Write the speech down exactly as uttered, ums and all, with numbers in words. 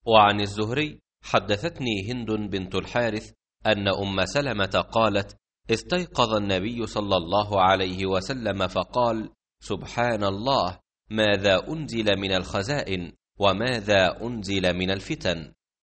وعن الزهري: حدثتني هند بنت الحارث أن أم سلمة قالت: استيقظ النبي صلى الله عليه وسلم فقال: سبحان الله، ماذا أنزل من الخزائن وماذا أنزل من الفتن؟